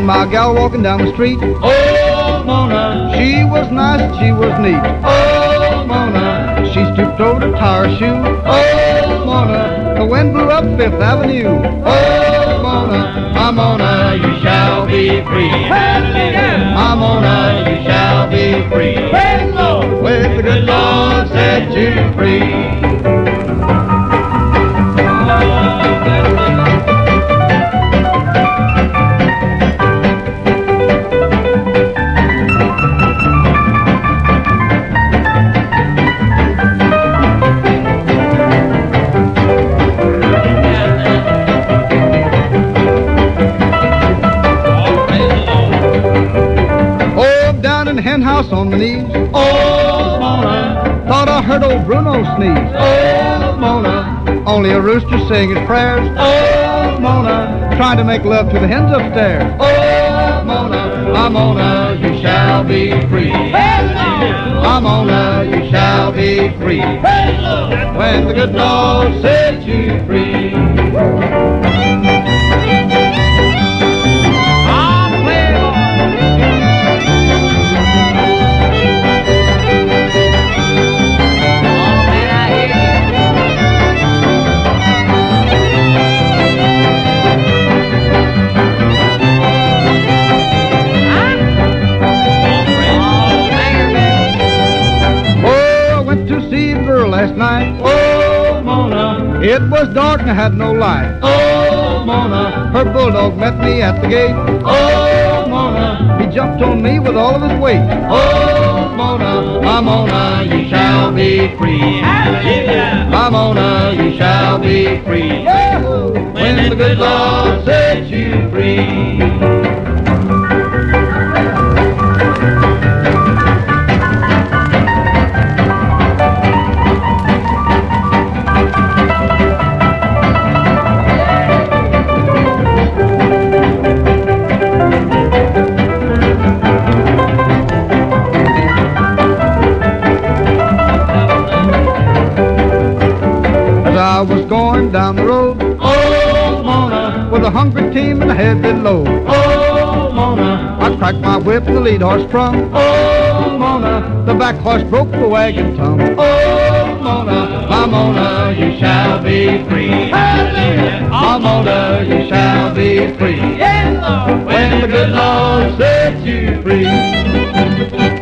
my gal walking down the street. Oh, Mona, She was nice and she was neat. oh, Mona, She stooped over to tie her shoe. oh, Mona, The wind blew up Fifth Avenue. oh, Mona, my Mona, you shall be free. My Mona, you shall be free. With the good Lord set you free. Hen house on my knees. Oh, Mona, Thought I heard old Bruno sneeze. oh, Mona, Only a rooster saying his prayers, oh, Mona, trying to make love to the hens upstairs. oh, Mona, my Mona, you shall be free. My Mona, you shall be free. When the good Lord sets you free. Last night, Oh, Mona, it was dark and I had no light. oh, Mona, Her bulldog met me at the gate. oh, Mona, He jumped on me with all of his weight. oh, Mona, my Mona, you shall be free. My Mona, you shall be free. When the good Lord sets you free. I was going down the road, Oh, Mona, with a hungry team and a heavy load. oh, Mona, I cracked my whip and the lead horse sprung. oh, Mona, The back horse broke the wagon tongue. oh, Mona, my Mona, you shall be free. My Mona, you shall be free. When the good Lord sets you free.